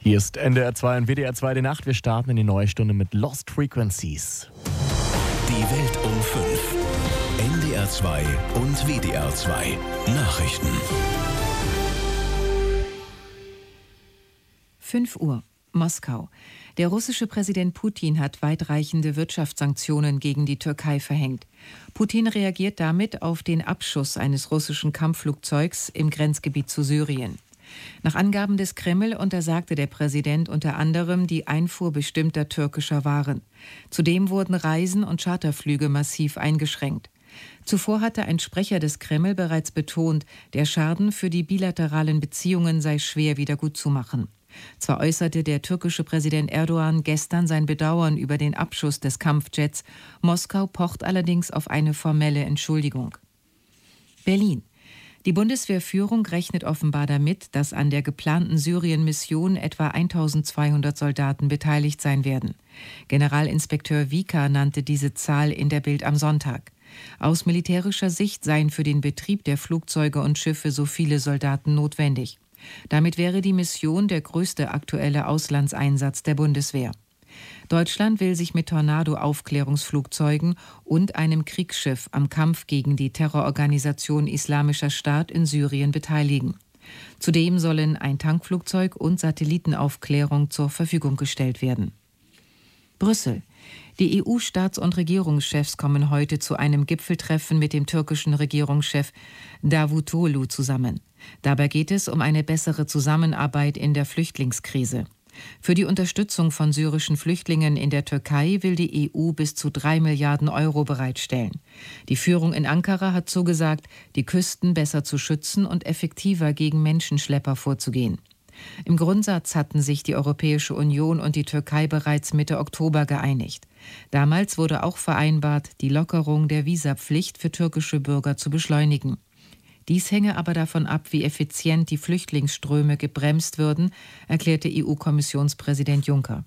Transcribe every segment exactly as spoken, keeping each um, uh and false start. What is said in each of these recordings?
Hier ist N D R zwei und W D R zwei die Nacht. Wir starten in die neue Stunde mit Lost Frequencies. Die Welt um fünf. N D R zwei und W D R zwei Nachrichten. fünf Uhr, Moskau. Der russische Präsident Putin hat weitreichende Wirtschaftssanktionen gegen die Türkei verhängt. Putin reagiert damit auf den Abschuss eines russischen Kampfflugzeugs im Grenzgebiet zu Syrien. Nach Angaben des Kreml untersagte der Präsident unter anderem die Einfuhr bestimmter türkischer Waren. Zudem wurden Reisen und Charterflüge massiv eingeschränkt. Zuvor hatte ein Sprecher des Kreml bereits betont, der Schaden für die bilateralen Beziehungen sei schwer wiedergutzumachen. Zwar äußerte der türkische Präsident Erdogan gestern sein Bedauern über den Abschuss des Kampfjets, Moskau pocht allerdings auf eine formelle Entschuldigung. Berlin. Die Bundeswehrführung rechnet offenbar damit, dass an der geplanten Syrien-Mission etwa eintausendzweihundert Soldaten beteiligt sein werden. Generalinspekteur Wieker nannte diese Zahl in der Bild am Sonntag. Aus militärischer Sicht seien für den Betrieb der Flugzeuge und Schiffe so viele Soldaten notwendig. Damit wäre die Mission der größte aktuelle Auslandseinsatz der Bundeswehr. Deutschland will sich mit Tornado-Aufklärungsflugzeugen und einem Kriegsschiff am Kampf gegen die Terrororganisation Islamischer Staat in Syrien beteiligen. Zudem sollen ein Tankflugzeug und Satellitenaufklärung zur Verfügung gestellt werden. Brüssel. Die E U-Staats- und Regierungschefs kommen heute zu einem Gipfeltreffen mit dem türkischen Regierungschef Davutoglu zusammen. Dabei geht es um eine bessere Zusammenarbeit in der Flüchtlingskrise. Für die Unterstützung von syrischen Flüchtlingen in der Türkei will die E U bis zu drei Milliarden Euro bereitstellen. Die Führung in Ankara hat zugesagt, die Küsten besser zu schützen und effektiver gegen Menschenschlepper vorzugehen. Im Grundsatz hatten sich die Europäische Union und die Türkei bereits Mitte Oktober geeinigt. Damals wurde auch vereinbart, die Lockerung der Visapflicht für türkische Bürger zu beschleunigen. Dies hänge aber davon ab, wie effizient die Flüchtlingsströme gebremst würden, erklärte E U-Kommissionspräsident Juncker.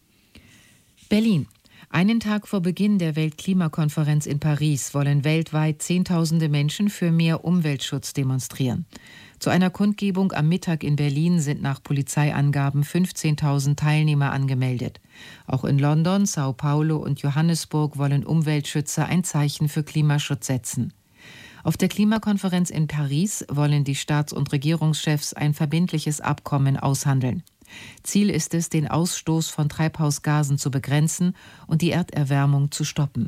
Berlin. Einen Tag vor Beginn der Weltklimakonferenz in Paris wollen weltweit Zehntausende Menschen für mehr Umweltschutz demonstrieren. Zu einer Kundgebung am Mittag in Berlin sind nach Polizeiangaben fünfzehntausend Teilnehmer angemeldet. Auch in London, Sao Paulo und Johannesburg wollen Umweltschützer ein Zeichen für Klimaschutz setzen. Auf der Klimakonferenz in Paris wollen die Staats- und Regierungschefs ein verbindliches Abkommen aushandeln. Ziel ist es, den Ausstoß von Treibhausgasen zu begrenzen und die Erderwärmung zu stoppen.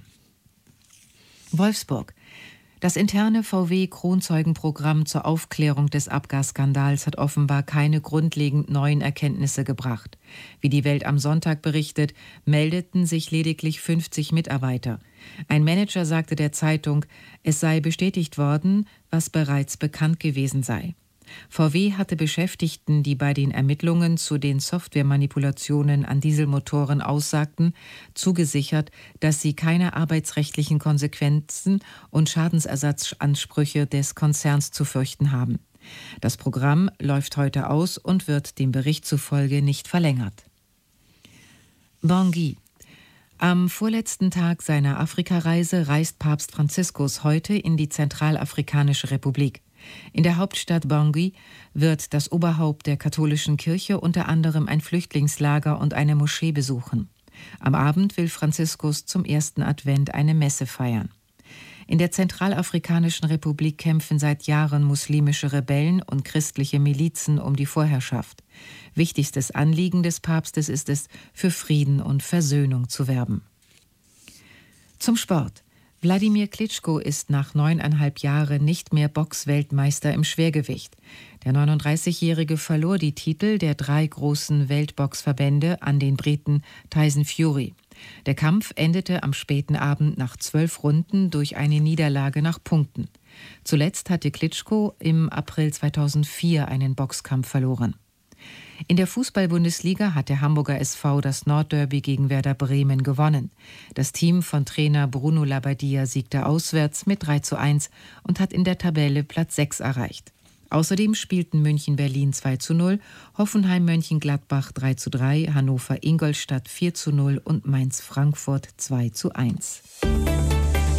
Wolfsburg. Das interne V W-Kronzeugenprogramm zur Aufklärung des Abgasskandals hat offenbar keine grundlegend neuen Erkenntnisse gebracht. Wie die Welt am Sonntag berichtet, meldeten sich lediglich fünfzig Mitarbeiter. Ein Manager sagte der Zeitung, es sei bestätigt worden, was bereits bekannt gewesen sei. V W hatte Beschäftigten, die bei den Ermittlungen zu den Softwaremanipulationen an Dieselmotoren aussagten, zugesichert, dass sie keine arbeitsrechtlichen Konsequenzen und Schadensersatzansprüche des Konzerns zu fürchten haben. Das Programm läuft heute aus und wird dem Bericht zufolge nicht verlängert. Bangui. Am vorletzten Tag seiner Afrikareise reist Papst Franziskus heute in die Zentralafrikanische Republik. In der Hauptstadt Bangui wird das Oberhaupt der katholischen Kirche unter anderem ein Flüchtlingslager und eine Moschee besuchen. Am Abend will Franziskus zum ersten Advent eine Messe feiern. In der Zentralafrikanischen Republik kämpfen seit Jahren muslimische Rebellen und christliche Milizen um die Vorherrschaft. Wichtigstes Anliegen des Papstes ist es, für Frieden und Versöhnung zu werben. Zum Sport. Wladimir Klitschko ist nach neuneinhalb Jahren nicht mehr Boxweltmeister im Schwergewicht. Der neununddreißigjährige verlor die Titel der drei großen Weltboxverbände an den Briten Tyson Fury. Der Kampf endete am späten Abend nach zwölf Runden durch eine Niederlage nach Punkten. Zuletzt hatte Klitschko im April zweitausendvier einen Boxkampf verloren. In der Fußball-Bundesliga hat der Hamburger S V das Nordderby gegen Werder Bremen gewonnen. Das Team von Trainer Bruno Labbadia siegte auswärts mit drei zu eins und hat in der Tabelle Platz sechs erreicht. Außerdem spielten München-Berlin zwei zu null, Hoffenheim-Mönchengladbach drei zu drei, Hannover-Ingolstadt vier zu null und Mainz-Frankfurt zwei zu eins.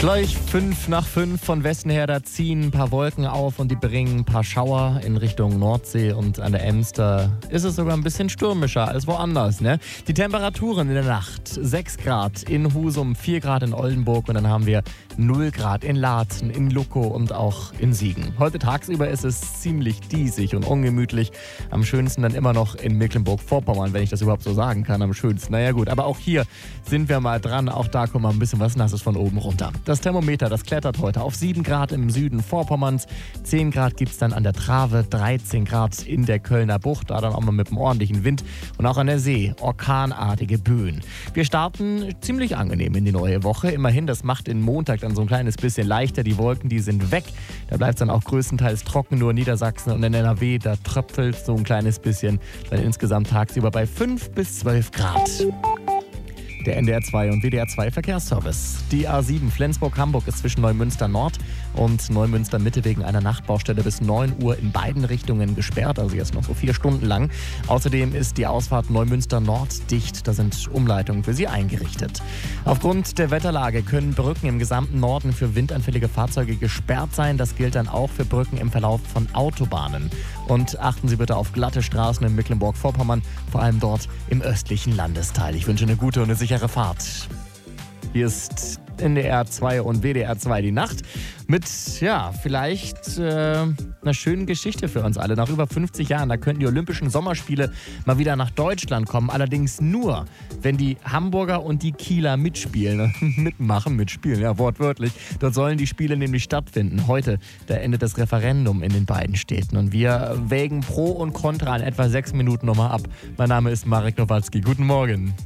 Gleich fünf nach fünf von Westen her, da ziehen ein paar Wolken auf und die bringen ein paar Schauer in Richtung Nordsee und an der Emster ist es sogar ein bisschen stürmischer als woanders. Ne? Die Temperaturen in der Nacht, sechs Grad in Husum, vier Grad in Oldenburg und dann haben wir null Grad in Laatzen, in Luckow und auch in Siegen. Heute tagsüber ist es ziemlich diesig und ungemütlich. Am schönsten dann immer noch in Mecklenburg-Vorpommern, wenn ich das überhaupt so sagen kann, am schönsten. Naja gut, aber auch hier sind wir mal dran. Auch da kommt mal ein bisschen was Nasses von oben runter. Das Thermometer, das klettert heute auf sieben Grad im Süden Vorpommerns, zehn Grad gibt es dann an der Trave, dreizehn Grad in der Kölner Bucht, da dann auch mal mit einem ordentlichen Wind und auch an der See orkanartige Böen. Wir starten ziemlich angenehm in die neue Woche. Immerhin, das macht den Montag dann so ein kleines bisschen leichter. Die Wolken, die sind weg. Da bleibt es dann auch größtenteils trocken, nur in Niedersachsen und in N R W, da tröpfelt so ein kleines bisschen. Dann insgesamt tagsüber bei fünf bis zwölf Grad. Der N D R zwei und W D R zwei Verkehrsservice. Die A sieben Flensburg-Hamburg ist zwischen Neumünster Nord und Neumünster Mitte wegen einer Nachtbaustelle bis neun Uhr in beiden Richtungen gesperrt, also jetzt noch so vier Stunden lang. Außerdem ist die Ausfahrt Neumünster Nord dicht, da sind Umleitungen für sie eingerichtet. Aufgrund der Wetterlage können Brücken im gesamten Norden für windanfällige Fahrzeuge gesperrt sein. Das gilt dann auch für Brücken im Verlauf von Autobahnen. Und achten Sie bitte auf glatte Straßen in Mecklenburg-Vorpommern, vor allem dort im östlichen Landesteil. Ich wünsche eine gute und eine sichere Fahrt. Hier ist N D R zwei und W D R zwei die Nacht mit, ja, vielleicht äh, einer schönen Geschichte für uns alle. Nach über fünfzig Jahren, da könnten die Olympischen Sommerspiele mal wieder nach Deutschland kommen. Allerdings nur, wenn die Hamburger und die Kieler mitspielen. Mitmachen, mitspielen, ja, wortwörtlich. Dort sollen die Spiele nämlich stattfinden. Heute, da endet das Referendum in den beiden Städten. Und wir wägen Pro und Contra in etwa sechs Minuten nochmal ab. Mein Name ist Marek Nowalski. Guten Morgen.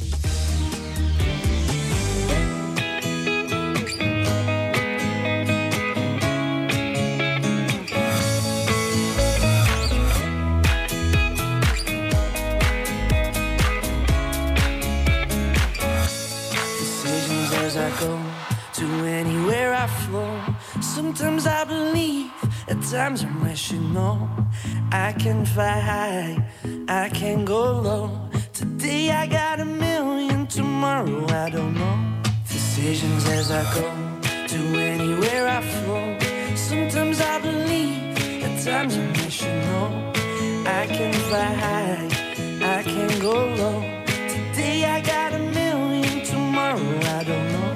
Sometimes I believe, at times I'm rational. I can fly high, I can go low. Today I got a million, tomorrow I don't know. Decisions as I go, to anywhere I flow. Sometimes I believe, at times I'm rational. I can fly high, I can go low. Today I got a million, tomorrow I don't know.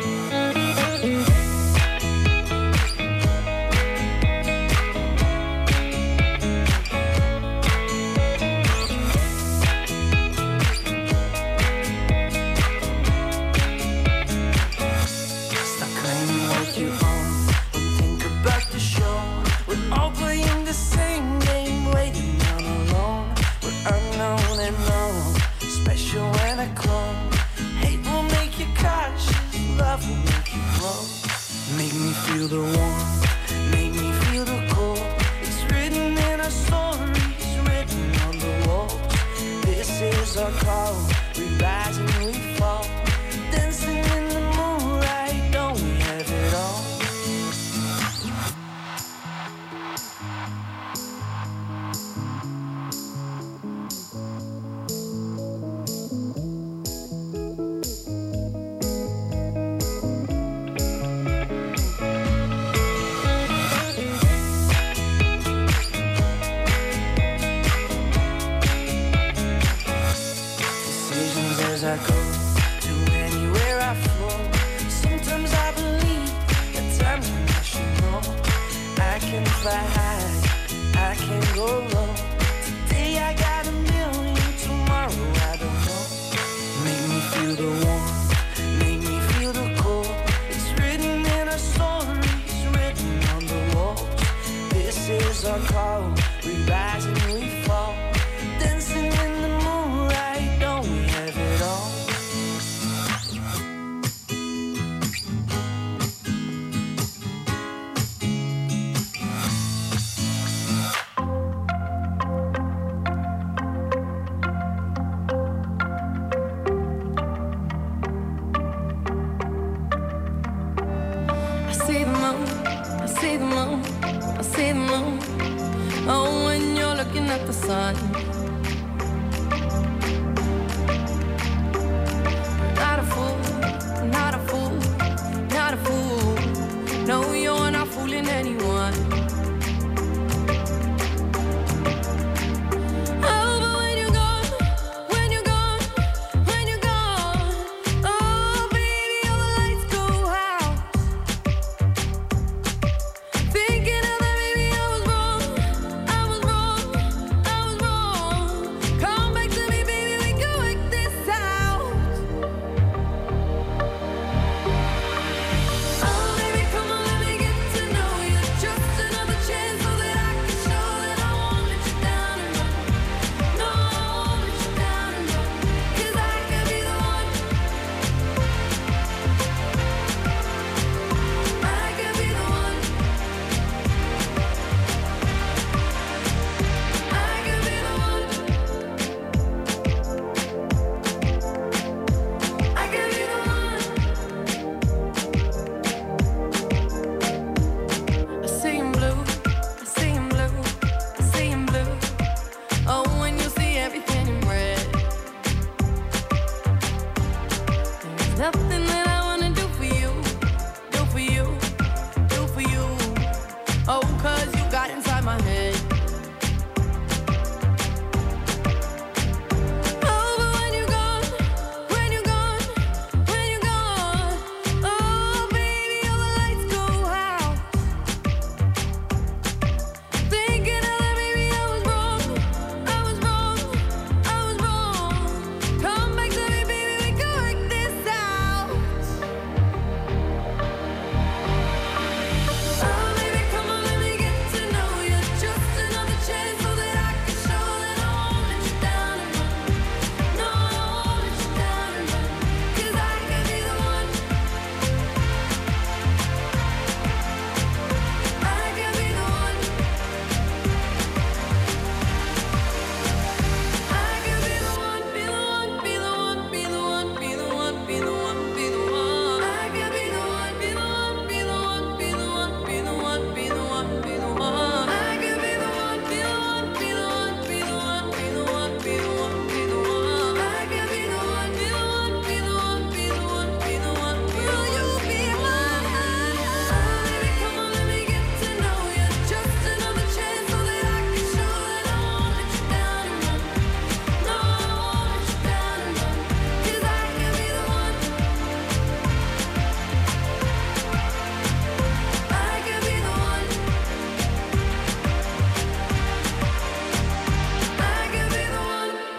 Feel the warmth, make me feel the cold. It's written in our stories, written on the walls. This is our call, we rise and we fall. Dancing in the moonlight, don't we have it all? I go to anywhere I flow. Sometimes I believe, at times I'm rational. I can fly high, I can go low. Today I got a million, tomorrow I don't know. Make me feel the warmth, make me feel the cold. It's written in our stories, written on the walls. This is our call, we rise and we fall. Dancing in the moonlight, don't we have it all? At the sun, not a fool, not a fool, not a fool.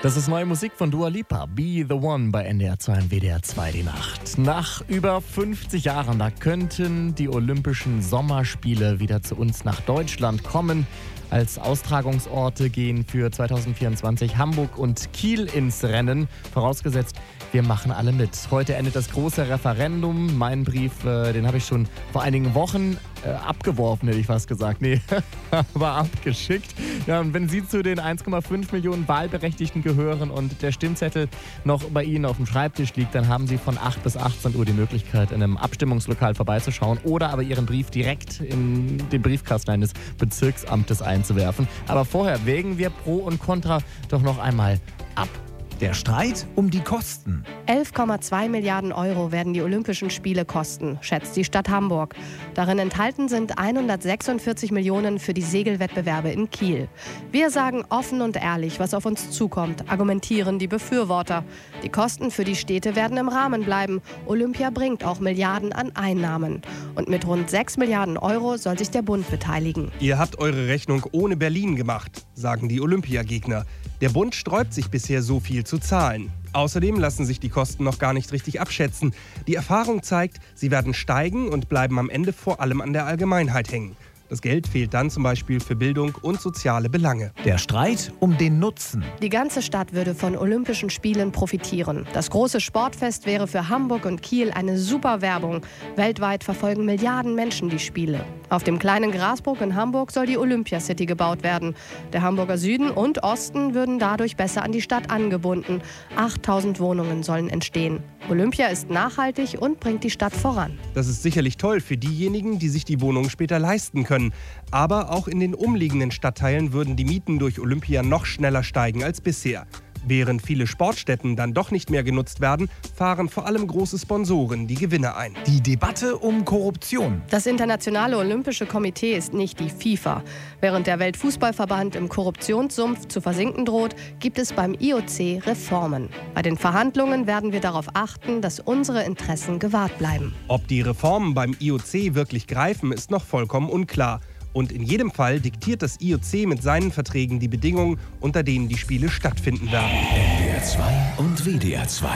Das ist neue Musik von Dua Lipa, Be The One bei N D R zwei und W D R zwei die Nacht. Nach über fünfzig Jahren, da könnten die Olympischen Sommerspiele wieder zu uns nach Deutschland kommen. Als Austragungsorte gehen für zweitausendvierundzwanzig Hamburg und Kiel ins Rennen, vorausgesetzt, wir machen alle mit. Heute endet das große Referendum. Meinen Brief, äh, den habe ich schon vor einigen Wochen äh, abgeworfen, hätte ich fast gesagt. Nee, aber abgeschickt. Ja, und wenn Sie zu den eins Komma fünf Millionen Wahlberechtigten gehören und der Stimmzettel noch bei Ihnen auf dem Schreibtisch liegt, dann haben Sie von acht bis achtzehn Uhr die Möglichkeit, in einem Abstimmungslokal vorbeizuschauen oder aber Ihren Brief direkt in den Briefkasten eines Bezirksamtes einzuwerfen. Aber vorher wägen wir Pro und Contra doch noch einmal ab. Der Streit um die Kosten. elf Komma zwei Milliarden Euro werden die Olympischen Spiele kosten, schätzt die Stadt Hamburg. Darin enthalten sind hundertsechsundvierzig Millionen für die Segelwettbewerbe in Kiel. Wir sagen offen und ehrlich, was auf uns zukommt, argumentieren die Befürworter. Die Kosten für die Städte werden im Rahmen bleiben. Olympia bringt auch Milliarden an Einnahmen. Und mit rund sechs Milliarden Euro soll sich der Bund beteiligen. Ihr habt eure Rechnung ohne Berlin gemacht, sagen die Olympiagegner. Der Bund sträubt sich bisher so viel zu zahlen. Außerdem lassen sich die Kosten noch gar nicht richtig abschätzen. Die Erfahrung zeigt, sie werden steigen und bleiben am Ende vor allem an der Allgemeinheit hängen. Das Geld fehlt dann zum Beispiel für Bildung und soziale Belange. Der Streit um den Nutzen. Die ganze Stadt würde von Olympischen Spielen profitieren. Das große Sportfest wäre für Hamburg und Kiel eine super Werbung. Weltweit verfolgen Milliarden Menschen die Spiele. Auf dem kleinen Grasburg in Hamburg soll die Olympiacity gebaut werden. Der Hamburger Süden und Osten würden dadurch besser an die Stadt angebunden. achttausend Wohnungen sollen entstehen. Olympia ist nachhaltig und bringt die Stadt voran. Das ist sicherlich toll für diejenigen, die sich die Wohnungen später leisten können. Aber auch in den umliegenden Stadtteilen würden die Mieten durch Olympia noch schneller steigen als bisher. Während viele Sportstätten dann doch nicht mehr genutzt werden, fahren vor allem große Sponsoren die Gewinne ein. Die Debatte um Korruption. Das Internationale Olympische Komitee ist nicht die FIFA. Während der Weltfußballverband im Korruptionssumpf zu versinken droht, gibt es beim I O C Reformen. Bei den Verhandlungen werden wir darauf achten, dass unsere Interessen gewahrt bleiben. Ob die Reformen beim I O C wirklich greifen, ist noch vollkommen unklar. Und in jedem Fall diktiert das I O C mit seinen Verträgen die Bedingungen, unter denen die Spiele stattfinden werden. N D R zwei und W D R zwei.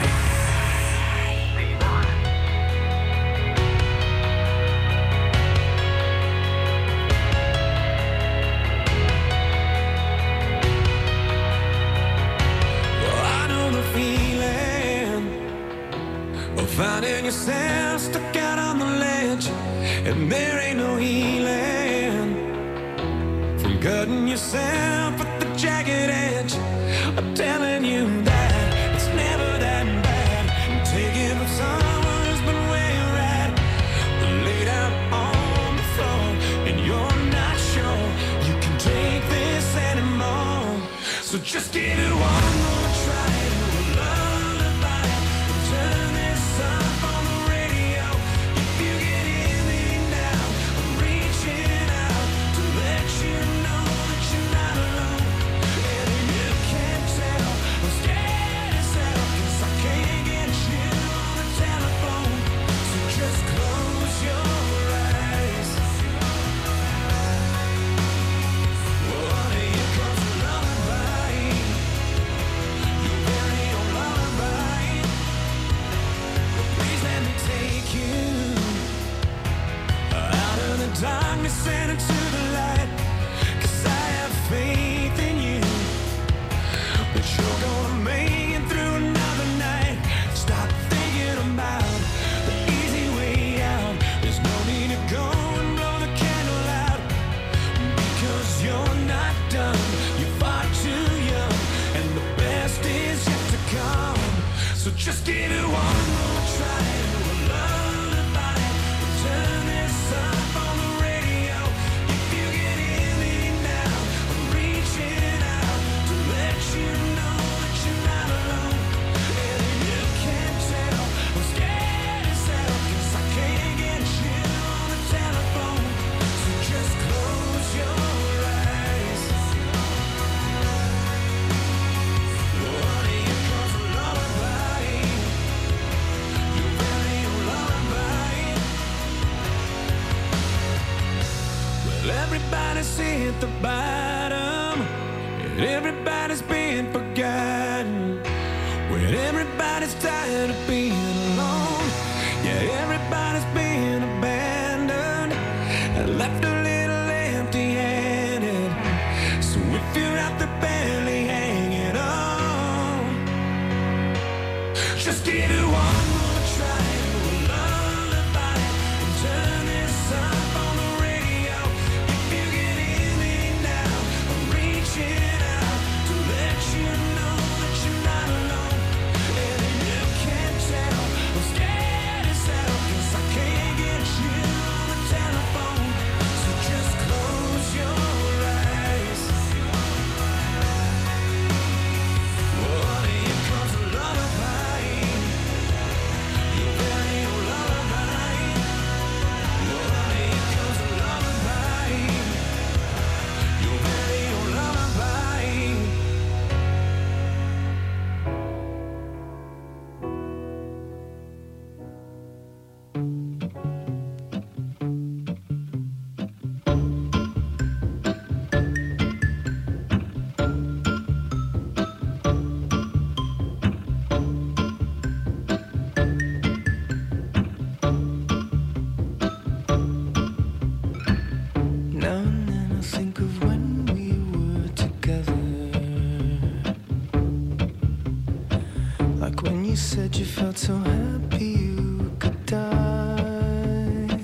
Finding yourself stuck out on the ledge, and there ain't no healing from cutting yourself at the jagged edge. I'm telling you that it's never that bad. I'm taking from someone who's been where you're at, laid out on the floor, and you're not sure you can take this anymore. So just give it one more try. Darkness and into the light, 'cause I have faith in you, that you're gonna make it through another night. Stop thinking about the easy way out. There's no need to go and blow the candle out, because you're not done. You're far too young, and the best is yet to come. So just give it one more try. Everybody's hit the bottom, and everybody's been forgotten. Everybody's tired of being alone. Yeah, everybody's being abandoned and left a little empty-handed. So if you're out there barely hanging on, just give it one more try to a lullaby and turn this up on the radio. If you can hear me now, I'm reaching out to let you know that you're not alone. And if you can't tell, I'm scared as hell, 'cause I can't get you on the telephone. So just close your eyes. Oh, here comes a lullaby, your very own lullaby. Oh, here comes a lullaby, your very own lullaby. Now and then I think of when we were together, like when you said you felt so happy you could die.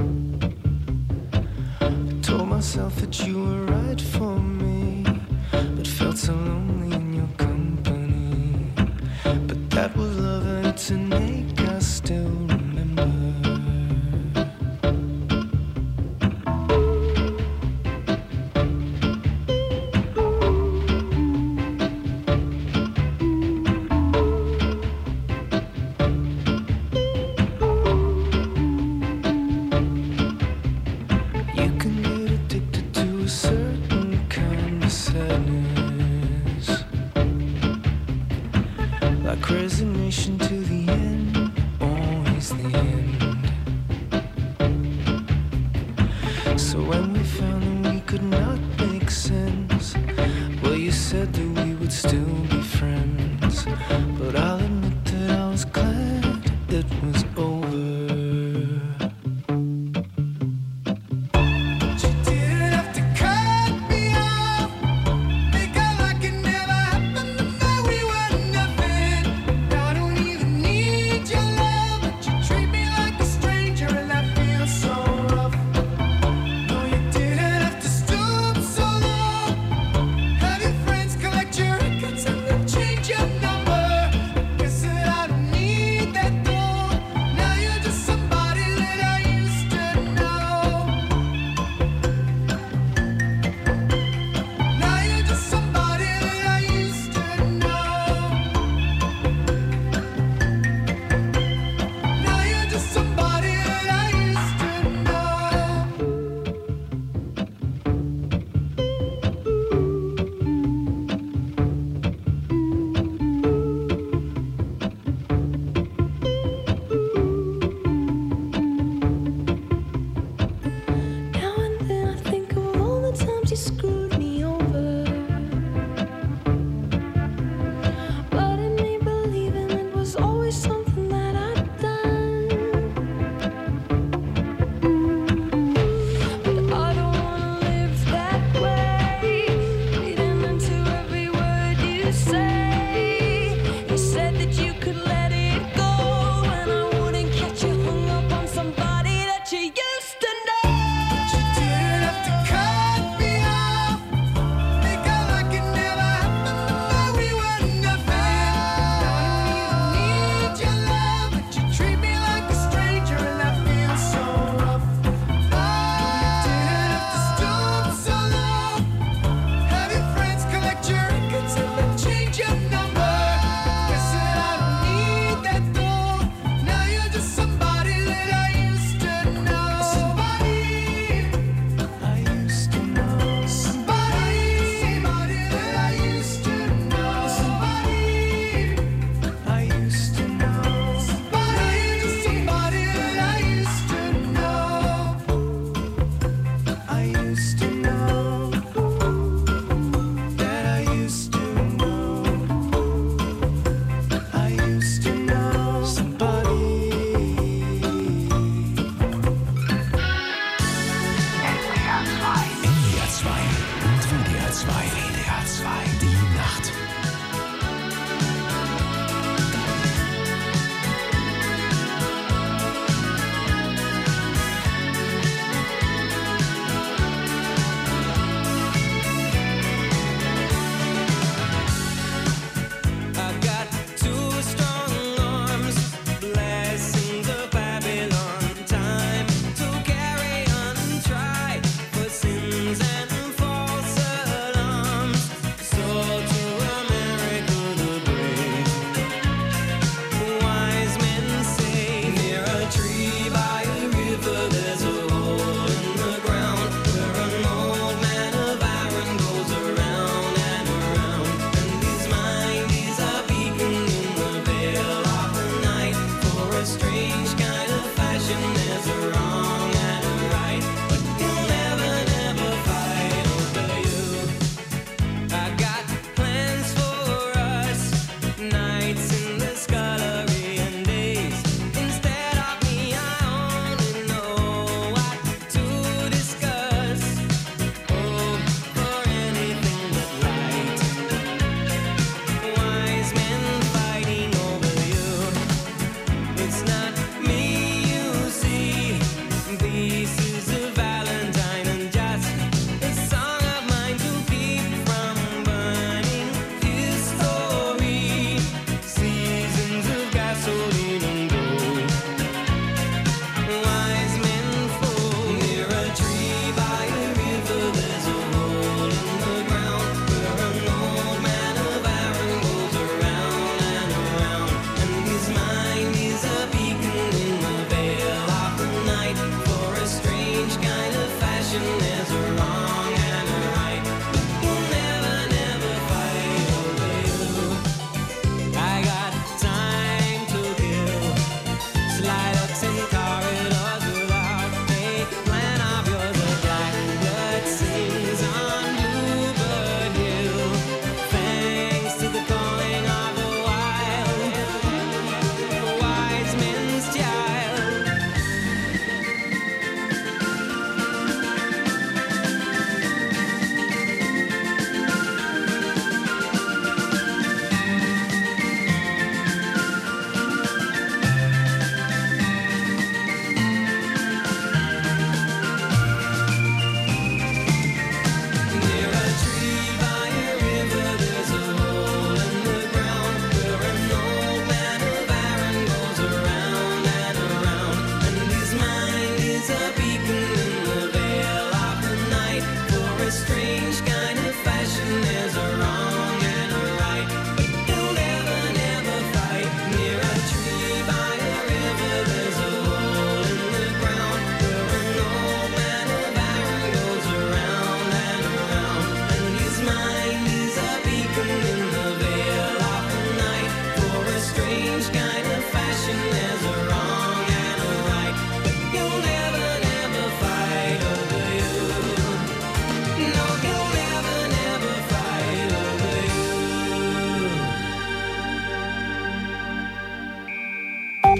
I told myself that you were right for me, but felt so lonely in your company. But that was love and it's an ache I still remember. You can get addicted to a certain kind of sadness, like resignation to the end, always the end. So when we found that we could not make sense, well, you said that we would still be friends. But I'll admit that I was glad it was over. You didn't have to cut me off, make out like it never happened, and that we were nothing. I don't even need your love, but you treat me like a stranger, and that feels so rough. No, you didn't have to stoop so low. Have your friends collect your records and then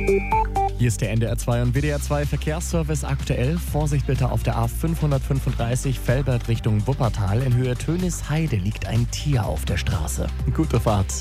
Hier ist der N D R zwei und W D R zwei Verkehrsservice aktuell. Vorsicht bitte auf der A fünfhundertfünfunddreißig Velbert Richtung Wuppertal. In Höhe Tönisheide liegt ein Tier auf der Straße. Gute Fahrt.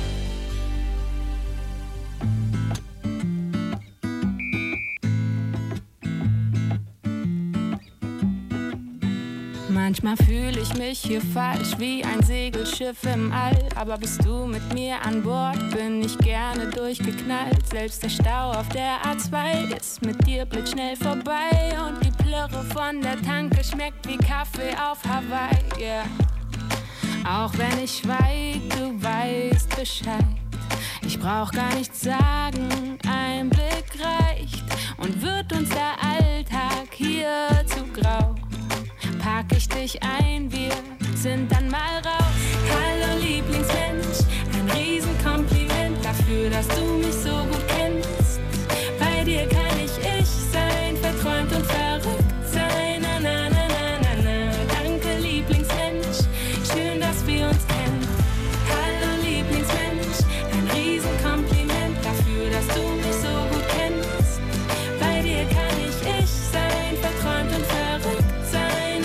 Manchmal fühle ich mich hier falsch wie ein Segelschiff im All. Aber bist du mit mir an Bord, bin ich gerne durchgeknallt. Selbst der Stau auf der A zwei ist mit dir blitzschnell vorbei. Und die Plörre von der Tanke schmeckt wie Kaffee auf Hawaii, yeah. Auch wenn ich schweig, du weißt Bescheid. Ich brauch gar nichts sagen, ein Blick reicht. Und wird uns der Alltag hier zu grau, pack ich dich ein, wir sind dann mal raus. Hallo Lieblingsmensch, ein Riesenkompliment dafür, dass du mich so gut kennst. Bei dir kann ich ich sein, verträumt und verrückt sein. Na, na, na, na, na, na. Danke Lieblingsmensch, schön, dass wir uns kennen. Hallo Lieblingsmensch, ein Riesenkompliment dafür, dass du mich so gut kennst. Bei dir kann ich ich sein, verträumt und verrückt sein.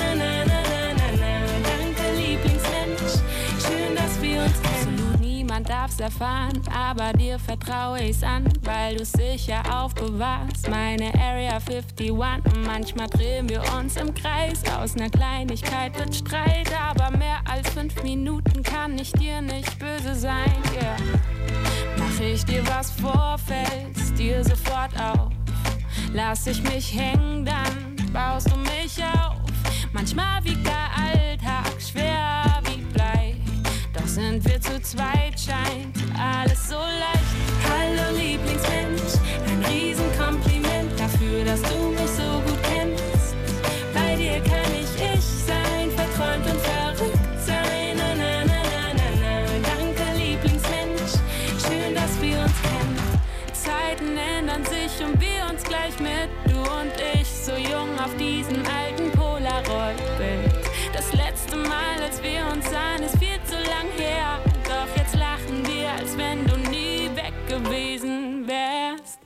Darf's erfahren, aber dir vertraue ich's an, weil du's sicher aufbewahrst. Meine Area einundfünfzig und manchmal drehen wir uns im Kreis. Aus ner Kleinigkeit wird Streit, aber mehr als fünf Minuten kann ich dir nicht böse sein, yeah. Mach ich dir was vor, fällst dir sofort auf. Lass ich mich hängen, dann baust du mich auf. Manchmal wiegt der Alltag schwer wie Blei. Doch sind wir zu zweit, scheint alles so leicht. Hallo Lieblingsmensch, ein Riesenkompliment dafür, dass du mich so gut kennst. Bei dir kann ich ich sein, verträumt und verrückt sein. Na, na, na, na, na, na. Danke Lieblingsmensch, schön, dass wir uns kennen. Zeiten ändern sich und wir uns gleich mit, du und ich. So jung auf diesem alten Polaroid-Bild. Das letzte Mal, als wir uns sahen, ist viel zu lang her. Doch jetzt lachen wir, als wenn du nie weg gewesen wärst.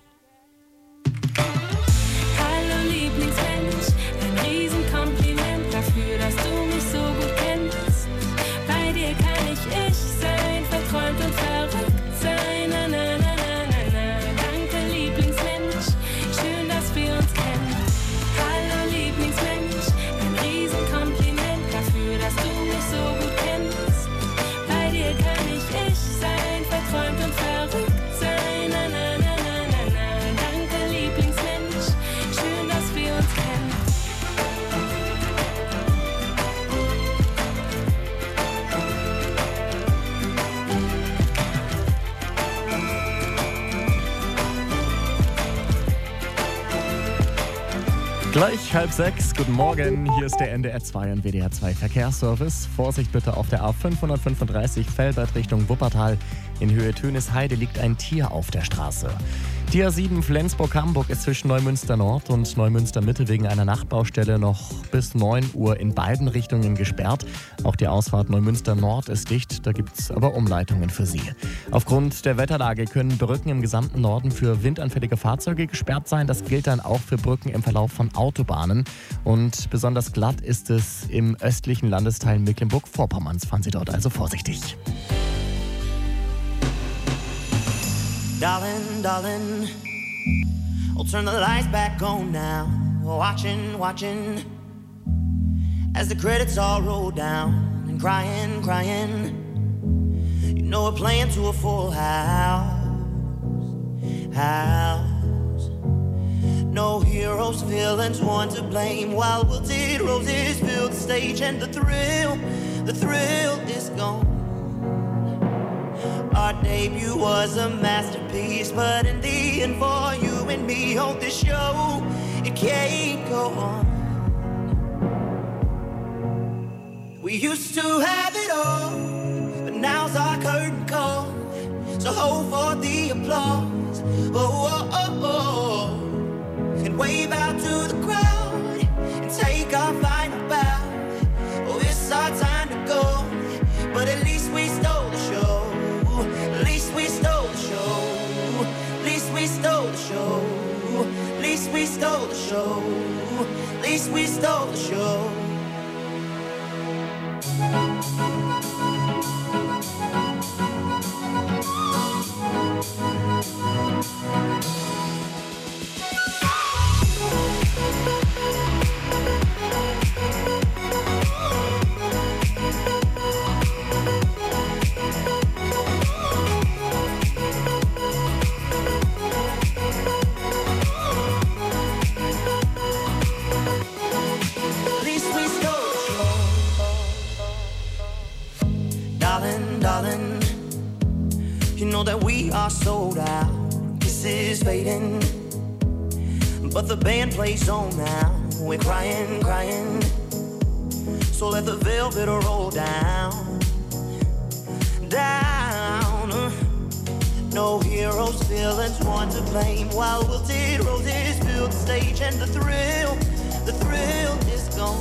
Hallo Lieblingsmensch, ein Riesenkompliment dafür, dass du mich so gut kennst. Bei dir kann ich ich sein, verträumt und verrückt sein. Na, na, na, na, na, na. Danke Lieblingsmensch, schön, dass wir uns kennen. Hallo Lieblingsmensch, ein Riesenkompliment dafür, dass du mich so gut kennst. Bei dir kann ich ich sein, verträumt und verrückt sein. Na, na, na, na, na, na. Danke Lieblingsmensch, schön, dass wir uns kennen. Gleich halb sechs, guten Morgen, hier ist der N D R zwei und W D R zwei Verkehrsservice. Vorsicht bitte auf der A fünfhundertfünfunddreißig Velbert Richtung Wuppertal. In Höhe Tönisheide liegt ein Tier auf der Straße. Die A sieben Flensburg-Hamburg ist zwischen Neumünster Nord und Neumünster Mitte wegen einer Nachtbaustelle noch bis neun Uhr in beiden Richtungen gesperrt. Auch die Ausfahrt Neumünster Nord ist dicht, da gibt es aber Umleitungen für Sie. Aufgrund der Wetterlage können Brücken im gesamten Norden für windanfällige Fahrzeuge gesperrt sein. Das gilt dann auch für Brücken im Verlauf von Autobahnen. Und besonders glatt ist es im östlichen Landesteil Mecklenburg-Vorpommerns. Fahren Sie dort also vorsichtig. Darling, darling, I'll turn the lights back on now. Watching, watching, as the credits all roll down. And crying, crying, you know we're playing to a full house. House. No heroes, villains, one to blame. While wilted roses fill the stage, and the thrill, the thrill is gone. Our debut was a masterpiece, but in the end, for you and me on this show, it can't go on. We used to have it all, but now's our curtain call. So hold for the applause, oh, oh, oh, oh. And wave out to the crowd and take our final bow. Oh, it's our time to go, but at least we stole the show. At least we stole the show. At least we stole the show. stole the show. At least we stole the show. That we are sold out. This is fading, but the band plays on now. We're crying, crying. So let the velvet roll down, down. No heroes, villains, one to blame. While wilted roses fill the stage, and the thrill, the thrill is gone.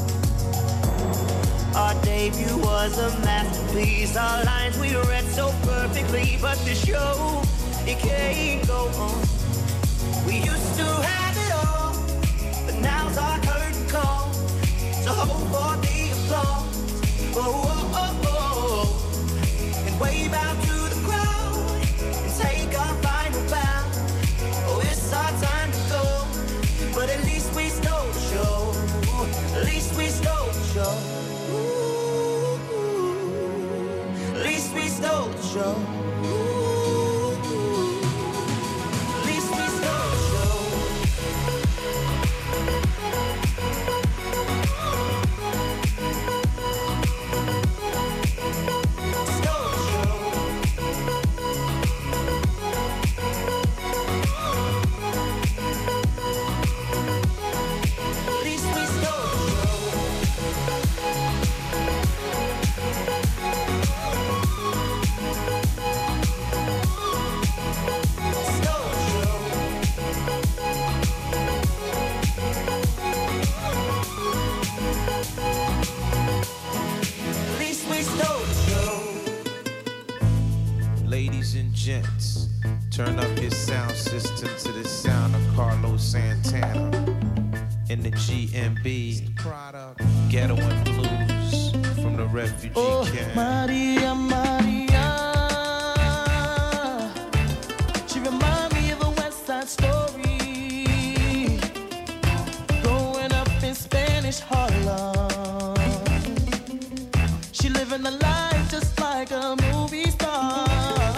Our debut was a masterpiece. Our lines we read so perfectly, but the show, it can't go on. We used to have it all, but now's our curtain call. So hold for the applause, oh, oh, oh, oh. And wave out to the crowd and take our final bow. Oh, it's our time to go, but at least we stole the show. At least we stole the show. We stole the show. Ooh, at least we stole the show. Stole the show. At least we stole the show. Gents, turn up your sound system to the sound of Carlos Santana in the G M B, Ghetto and Blues from the refugee oh, camp. Maria, Maria, she remind me of a West Side Story, growing up in Spanish Harlem. She living the life just like a movie star.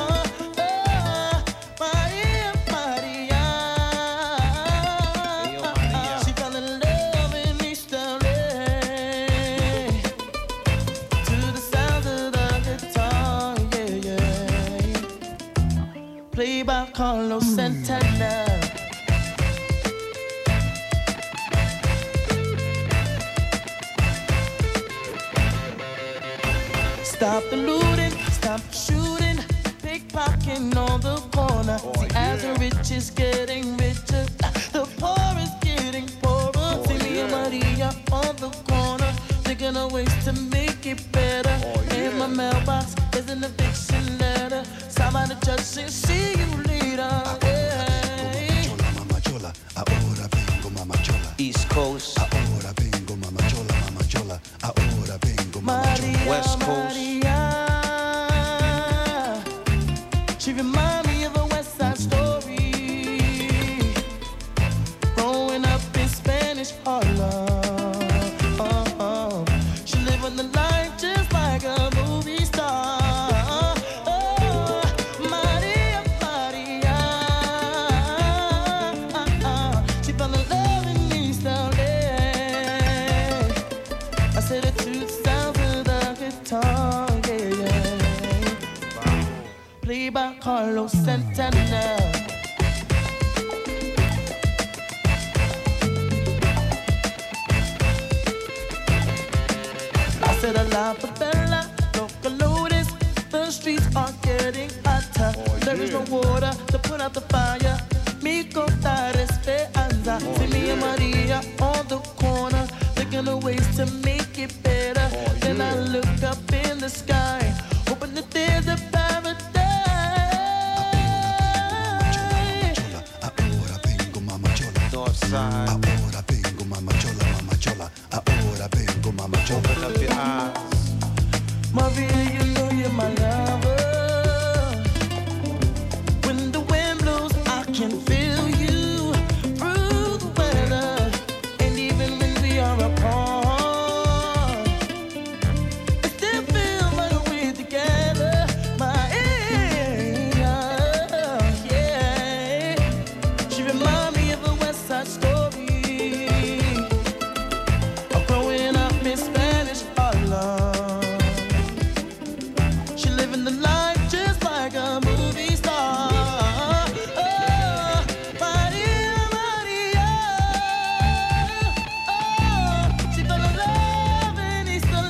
Carlos Santana. Stop the looting, stop the shooting, pickpocketing on the corner. Oh, See, yeah. As the rich is getting richer, the poor is getting poorer. Oh, See me yeah. and Maria on the corner, thinking of ways to make it better. Oh, yeah. In my mailbox is an eviction letter. Somebody just say, see you later. Ahora vengo mama chola. East Coast. Ahora vengo mama chola, mama chola. Ahora vengo mama chola. West Coast. Maria. She remind me of a West Side Story, growing up in Spanish Harlem. Oh, oh. She living the life just like a movie star. By Carlos Santana. I said a la favela, local lotus. The streets are getting hotter. Oh, yeah. There is no water to put out the fire. Mi contar esperanza. Oh, See me yeah. and Maria on the corner, thinking of ways to make it better. Oh, then yeah. I look up in the sky, hoping that there's a paradise. North side. can feel you through the weather, and even when we are apart, it still feels like we're together. My angel, yeah. She reminds me of a West Side Story, of growing up in Spanish Harlem. She living the life just like a movie star. Oh, Maria, Maria. Oh, she fell in love in East L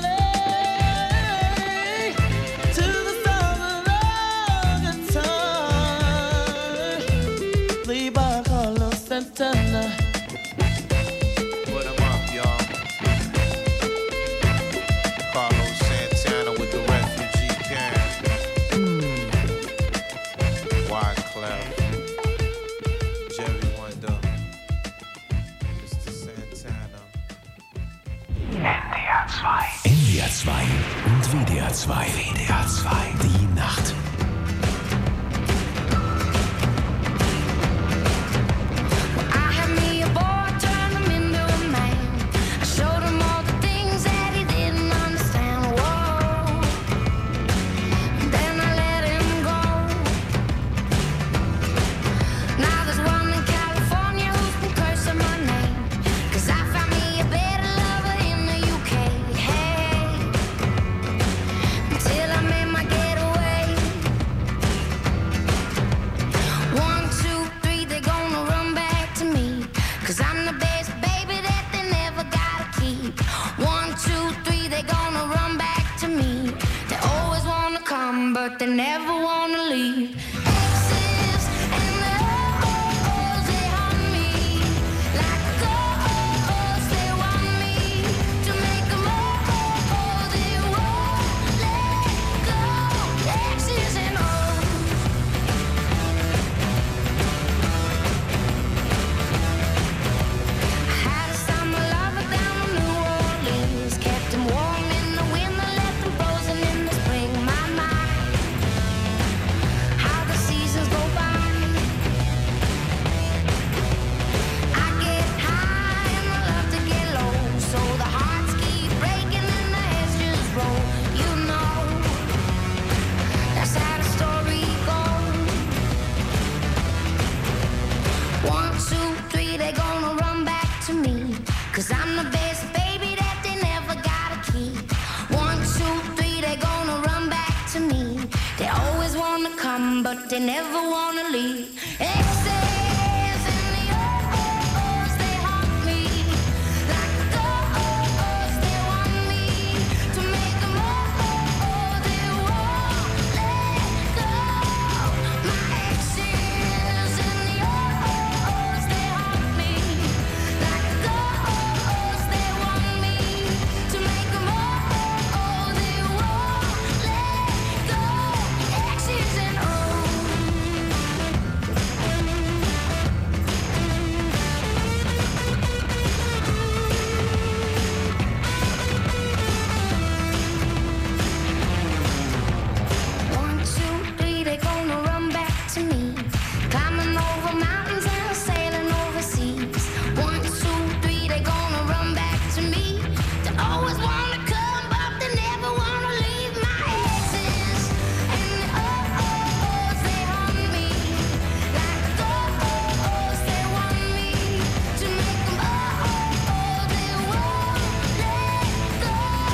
A to the sound of the guitar, played by Carlos Santana. Put 'em up, y'all. Carlos Santana with the refugee camp. Wyclef, Jerry Wonder, Mister Santana. N D R zwei. N D R zwei und W D R zwei. W D R zwei. Die Nacht. I had me a boy, turned him into a man. I showed him all the things that he didn't understand. Whoa. Then I let him go. Now there's one in California who's been cursing my name, 'cause I found me a better lover in the U K. Hey, until I made my getaway. One, two, three, they're gonna run back to me, 'cause I'm the best baby that they never gotta keep. One, two, three, they're gonna run back to me. They always wanna come, but they never wanna leave. Exes and the oh-ohs, they haunt me like ghosts. They want me to make them oh-oh, they won't let go. Exes and O's. I had a summer lover down in New Orleans, kept him warm in the winter, left him frozen in the spring. My, my, how the seasons go by. I get high and I love to get low, so the hearts keep breaking and the heads just roll. You know, that's how the story goes. One, two, three, they gonna run back to me, 'cause I'm the best baby that they never gotta keep. One, two, three, they gonna run back to me. They always wanna come, but they never wanna leave. Exes and the oh-ohs, they haunt me like ghosts. They want me to make them oh-oh, they won't let go. My exes and the oh-ohs, they haunt me like ghosts. They want me to make them oh-oh, they won't let go. Exes and O's. One, two, three, they gonna run back to me. Climbing over mountains and sailing overseas. One, two, three, they gonna run back to me. They always wanna come, but they never wanna leave. My exes and the oh-ohs, they haunt me like ghosts. They want me to make them oh-oh, they won't let go.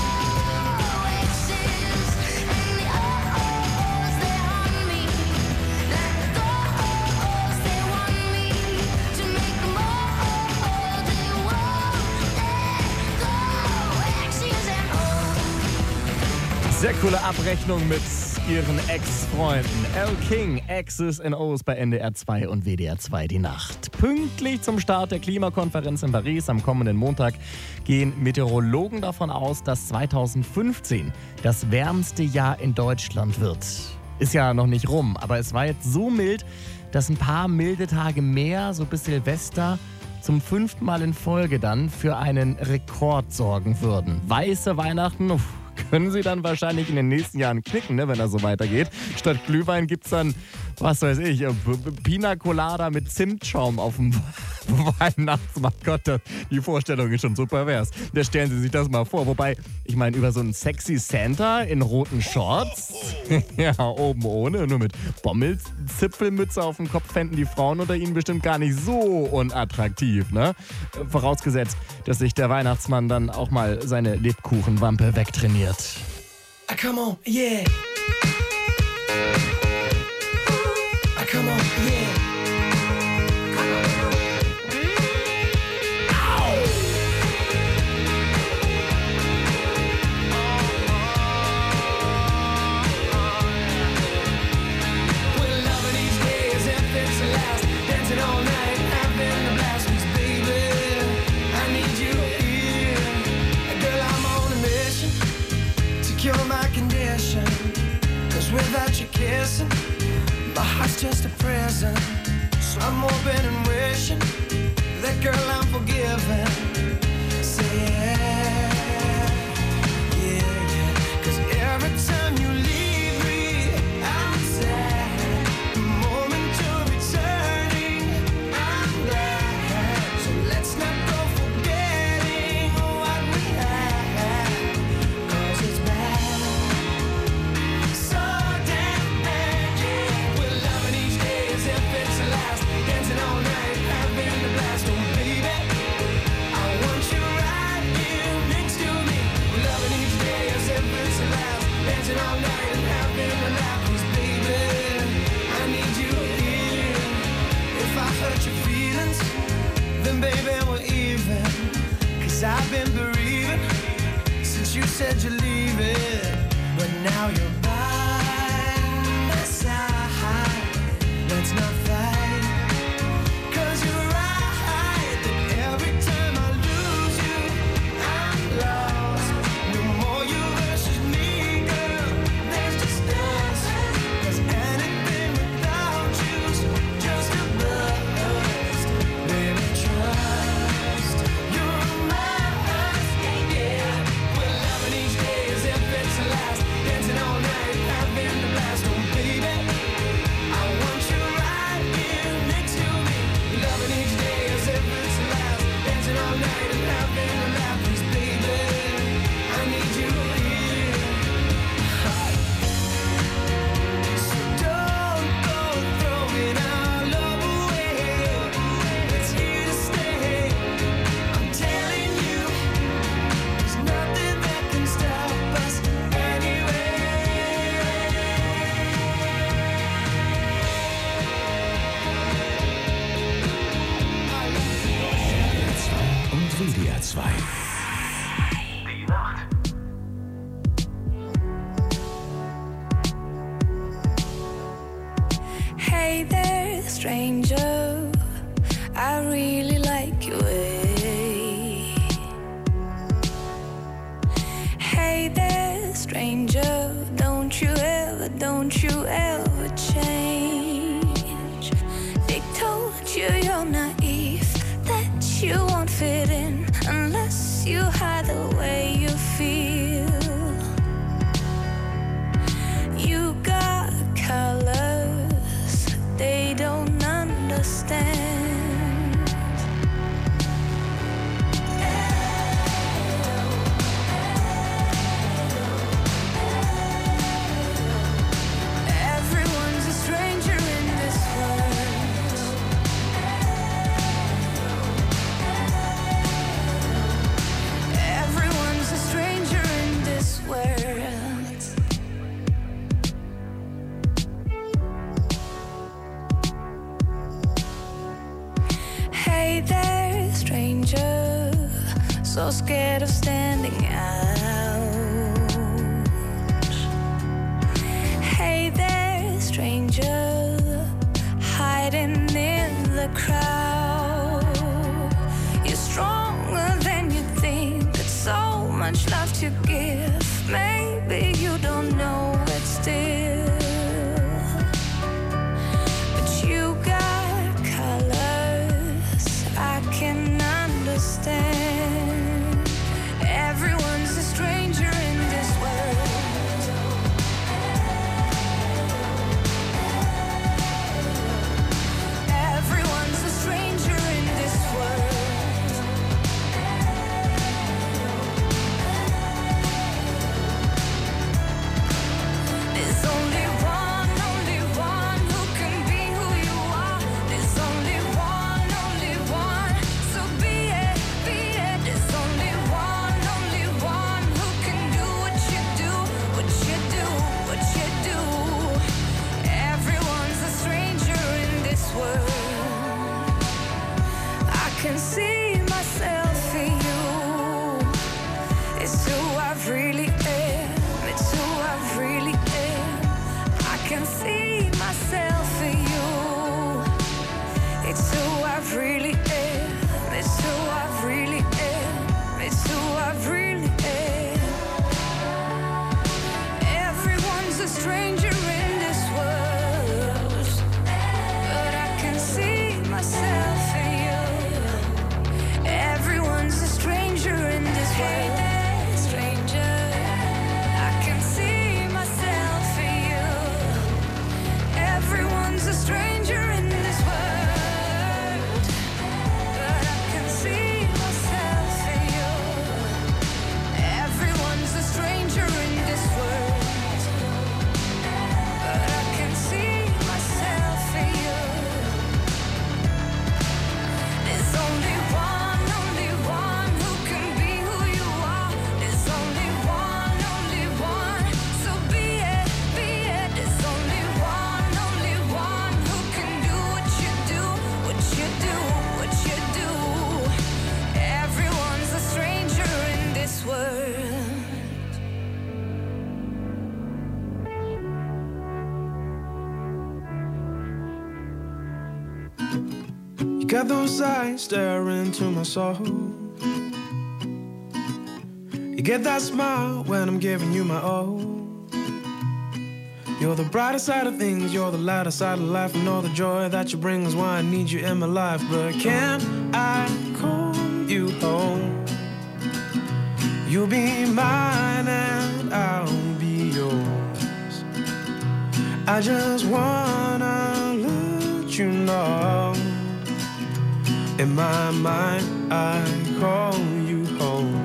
Exes and the oh-ohs, they haunt me like ghosts. They want me to make them oh-oh, they won't let go. Exes and O's. Sehr coole Abrechnung mit ihren Ex-Freunden. Elle King, X's and O's bei N D R zwei und W D R zwei die Nacht. Pünktlich zum Start der Klimakonferenz in Paris am kommenden Montag gehen Meteorologen davon aus, dass zweitausendfünfzehn das wärmste Jahr in Deutschland wird. Ist ja noch nicht rum, aber es war jetzt so mild, dass ein paar milde Tage mehr, so bis Silvester, zum fünften Mal in Folge dann für einen Rekord sorgen würden. Weiße Weihnachten, uff, können sie dann wahrscheinlich in den nächsten Jahren knicken, ne, wenn das so weitergeht. Statt Glühwein gibt es dann was weiß ich, äh, Pina Colada mit Zimtschaum auf dem Weihnachtsmarkt. Gott, das, die Vorstellung ist schon so pervers. Da stellen Sie sich das mal vor. Wobei, ich meine, über so einen sexy Santa in roten Shorts, ja, oben ohne, nur mit Bommelzipfelmütze auf dem Kopf, fänden die Frauen unter ihnen bestimmt gar nicht so unattraktiv, ne? Vorausgesetzt, dass sich der Weihnachtsmann dann auch mal seine Lebkuchenwampe wegtrainiert. Ah, come on, yeah. Ah, come on, yeah. Without you kissing, my heart's just a present. So I'm hoping and wishing that girl I'm forgiven. Say yeah, yeah, yeah. Cause every time you leave me, I'm sad. The moment you're returning, I'm glad. So let's not go forgetting what we had. Cause it's bad. I've been bereaving since you said you're leaving, but now you're by my side. Let's not fight, cause you're right that every time I lose you, I'm lost. No more you versus me, girl, there's just us. Cause anything without you's just a bust. Baby, trust, you're my W D R zwei. Die Nacht. Hey there, stranger, I really like your way. Hey there, stranger, don't you ever, don't you ever change. They told you you're naive, that you won't fit in unless you hide the way you feel. You got colors they don't understand. Everyone's a stranger in this world. Everyone's a stranger in this world. Hey there, stranger, so scared of standing out. Hey there, stranger, hiding in the crowd. You're stronger than you think, got so much love to give. Maybe you don't know it still, but you got colors I can understand. Everyone's a stranger in this world. You got those eyes staring into my soul. You get that smile when I'm giving you my all. You're the brighter side of things, you're the lighter side of life, and all the joy that you bring is why I need you in my life. But can I call you home? You'll be mine and I'll be yours. I just wanna let you know, in my mind I call you home.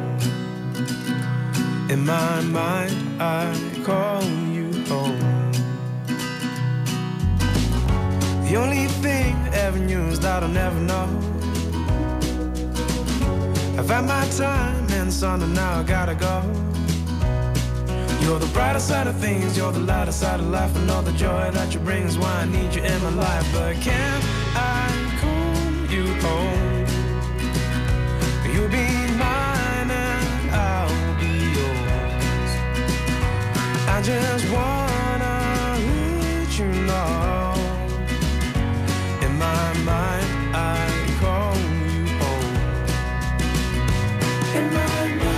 In my mind I call you home. The only thing I ever knew is that I'll never know. I've had my time in the sun and now I gotta go. You're the brighter side of things, you're the lighter side of life, and all the joy that you bring is why I need you in my life. But can I call you home? You'll be mine and I'll be yours. I just wanna let you know, in my mind I call you home. In my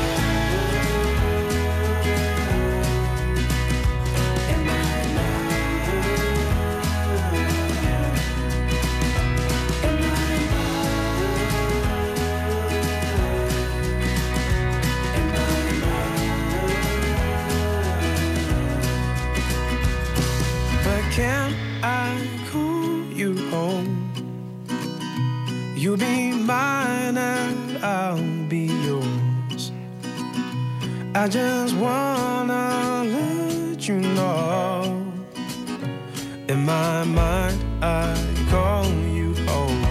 can I call you home? You'll be mine and I'll be yours. I just wanna let you know, in my mind I call you home.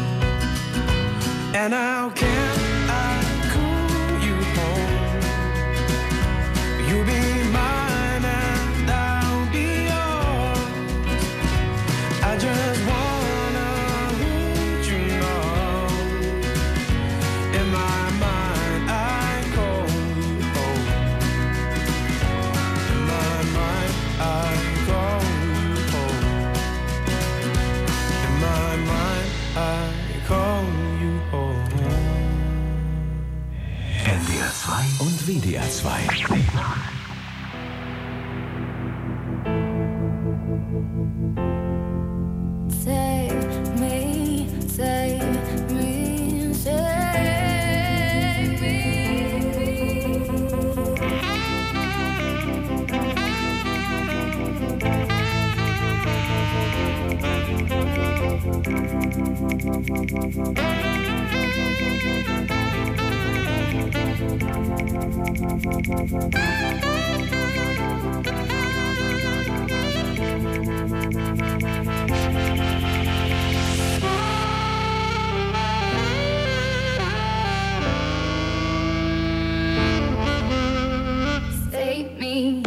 And how can I call you home? You'll be mine and I'll be yours. I just wanna let you know, in my mind I call you home. In my mind I call you home. In my mind I call you home. N D R zwei und W D R zwei. Save me, save me, save Save me.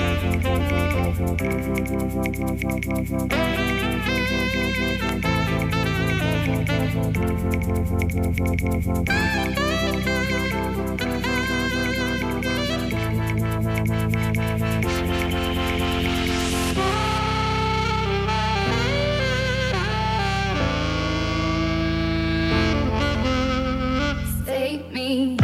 Thank you. Save me.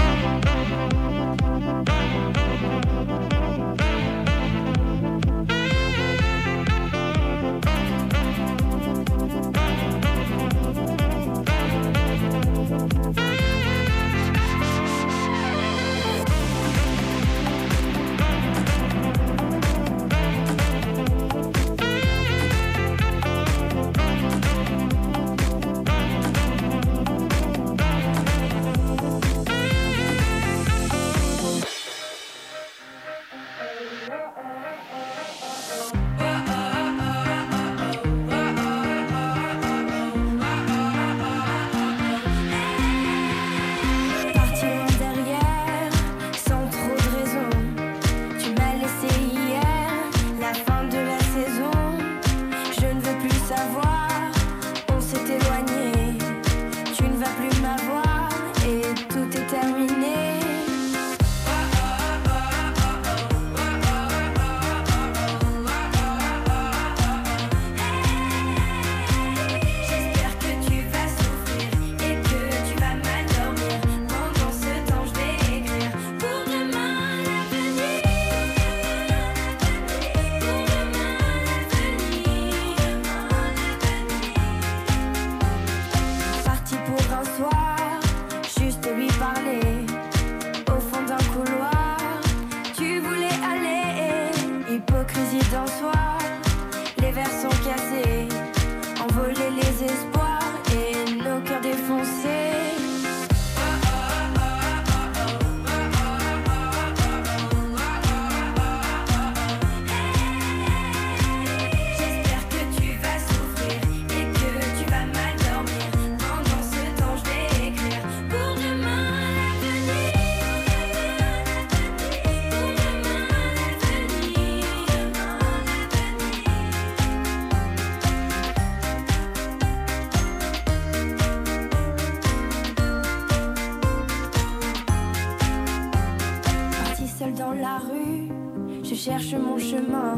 cherche mon chemin,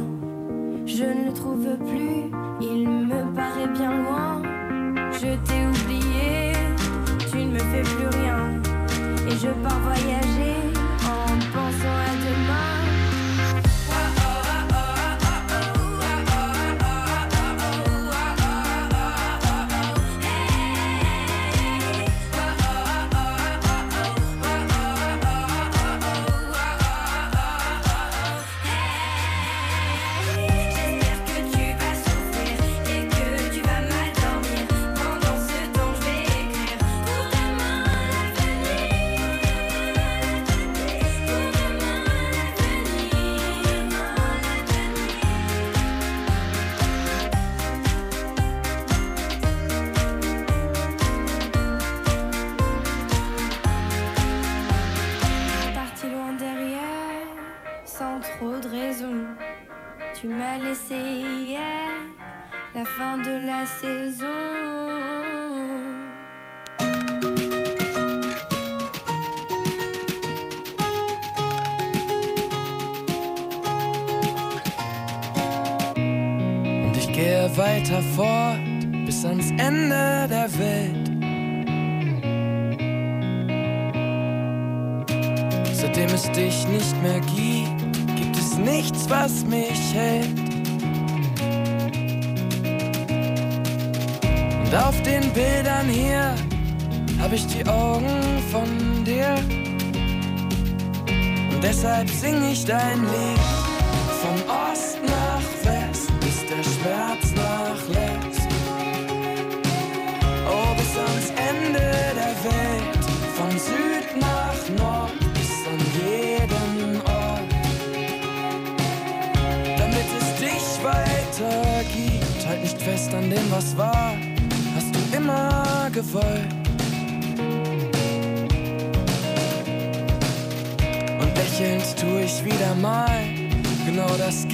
je ne le trouve plus, il me paraît bien loin. Je t'ai oublié, tu ne me fais plus rien, et je pars voyager en pensant à demain. Tu m'as laissé hier, la fin de la saison. Und ich gehe weiter fort bis ans Ende der Welt. Seitdem es dich nicht mehr gibt, gibt es nichts, was mich hält. Und auf den Bildern hier habe ich die Augen von dir. Und deshalb sing ich dein Lied. Von Ost nach West, bis der Schmerz nachlässt. Oh, bis ans Ende der Welt. Von Süd nach Nord, bis an jeden Ort. Damit es dich weiter gibt, halt nicht fest an dem, was war. Hast du immer gewollt. Und lächelnd tu ich wieder mal genau das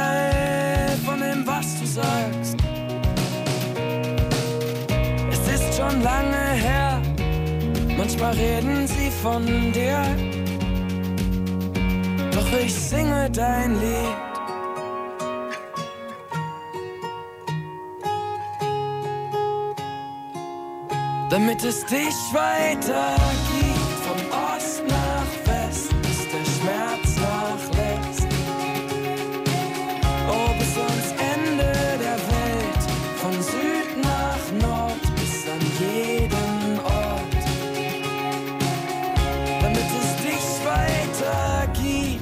Gegenteil von dem, was du sagst. Es ist schon lange her. Manchmal reden sie von dir, doch ich singe dein Lied. Damit es dich weitergeht, von Ost nach West, bis der Schmerz nachlässt. Oh, bis ans Ende der Welt, von Süd nach Nord, bis an jeden Ort. Damit es dich weitergeht.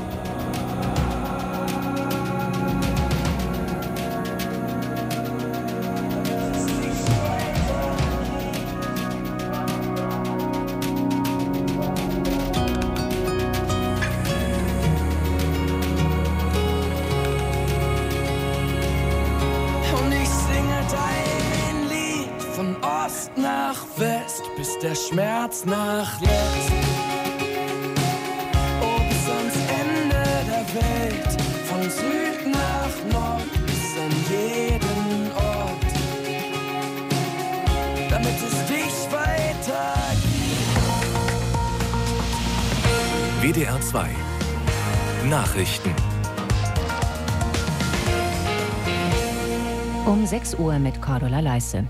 Nach West, bis der Schmerz nachlässt. Oh, bis ans Ende der Welt, von Süd nach Nord, bis an jeden Ort. Damit es dich weitergeht. W D R zwei Nachrichten. Um sechs Uhr mit Cordula Leisse.